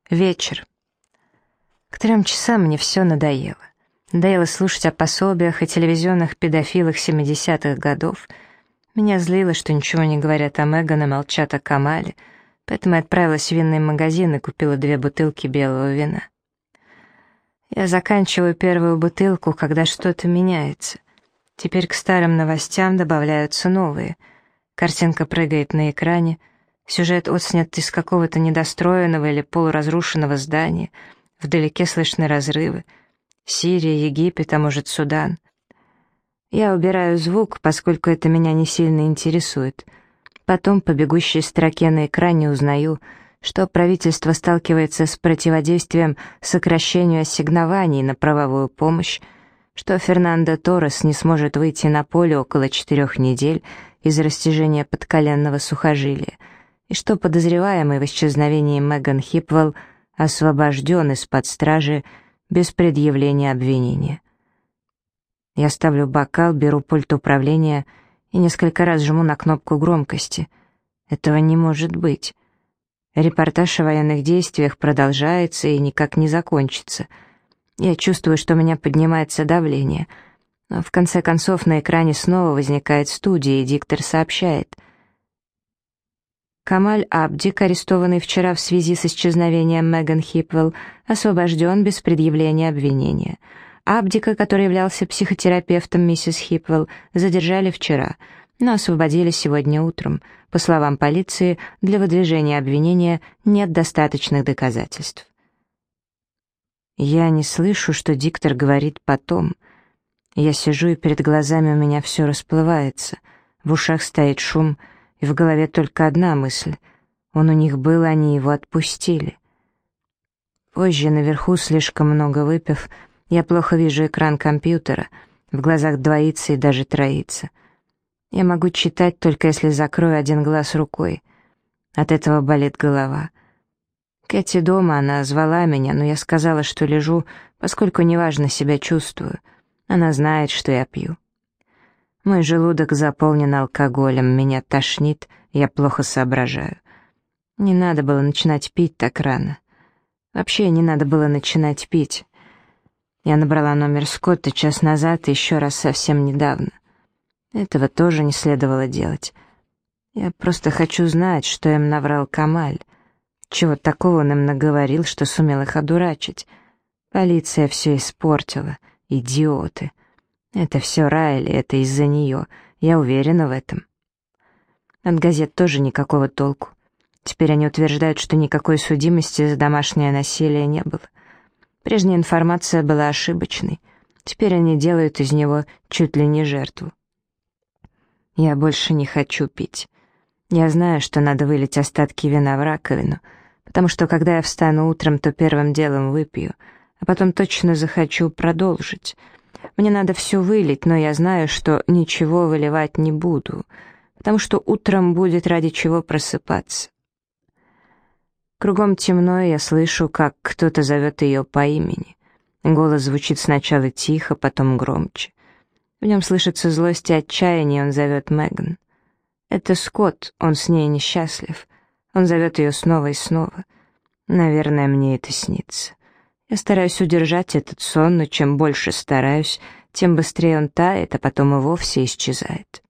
Вечер. К 3 часам мне все надоело. Надоело слушать о пособиях и телевизионных педофилах 70-х годов. Меня злило, что ничего не говорят о Меган и молчат о Камале, поэтому я отправилась в винный магазин и купила 2 бутылки белого вина. Я заканчиваю первую бутылку, когда что-то меняется. Теперь к старым новостям добавляются новые. Картинка прыгает на экране, сюжет отснят из какого-то недостроенного или полуразрушенного здания, вдалеке слышны разрывы. Сирия, Египет, а может Судан. Я убираю звук, поскольку это меня не сильно интересует. Потом по бегущей строке на экране узнаю, что правительство сталкивается с противодействием сокращению ассигнований на правовую помощь, что Фернандо Торрес не сможет выйти на поле около 4 недель из-за растяжения подколенного сухожилия, и что подозреваемый в исчезновении Меган Хипвелл освобожден из-под стражи без предъявления обвинения. Я ставлю бокал, беру пульт управления и несколько раз жму на кнопку громкости. Этого не может быть. Репортаж о военных действиях продолжается и никак не закончится. Я чувствую, что у меня поднимается давление. Но в конце концов на экране снова возникает студия, и диктор сообщает: Камаль Абдик, арестованный вчера в связи с исчезновением Меган Хипвелл, освобожден без предъявления обвинения. Абдика, который являлся психотерапевтом миссис Хипвелл, задержали вчера, но освободили сегодня утром. По словам полиции, для выдвижения обвинения нет достаточных доказательств. Я не слышу, что диктор говорит потом. Я сижу, и перед глазами у меня все расплывается, в ушах стоит шум, и в голове только одна мысль: он у них был, они его отпустили. Позже, наверху, слишком много выпив, я плохо вижу экран компьютера, в глазах двоится и даже троится. Я могу читать, только если закрою один глаз рукой. От этого болит голова. Кэти дома, она звала меня, но я сказала, что лежу, поскольку неважно себя чувствую. Она знает, что я пью. Мой желудок заполнен алкоголем, меня тошнит, я плохо соображаю. Не надо было начинать пить так рано. Вообще не надо было начинать пить. Я набрала номер Скотта час назад и еще раз совсем недавно. Этого тоже не следовало делать. Я просто хочу знать, что им наврал Камаль. Чего такого он им наговорил, что сумел их одурачить. Полиция все испортила. Идиоты. Это все Райли, это из-за нее. Я уверена в этом. От газет тоже никакого толку. Теперь они утверждают, что никакой судимости за домашнее насилие не было. Прежняя информация была ошибочной. Теперь они делают из него чуть ли не жертву. Я больше не хочу пить. Я знаю, что надо вылить остатки вина в раковину, потому что когда я встану утром, то первым делом выпью, а потом точно захочу продолжить. Мне надо все вылить, но я знаю, что ничего выливать не буду, потому что утром будет ради чего просыпаться. Кругом темно, и я слышу, как кто-то зовет ее по имени. Голос звучит сначала тихо, потом громче. В нем слышится злость и отчаяние, он зовет Меган. Это Скотт, он с ней несчастлив. Он зовет ее снова и снова. Наверное, мне это снится. Я стараюсь удержать этот сон, но чем больше стараюсь, тем быстрее он тает, а потом и вовсе исчезает.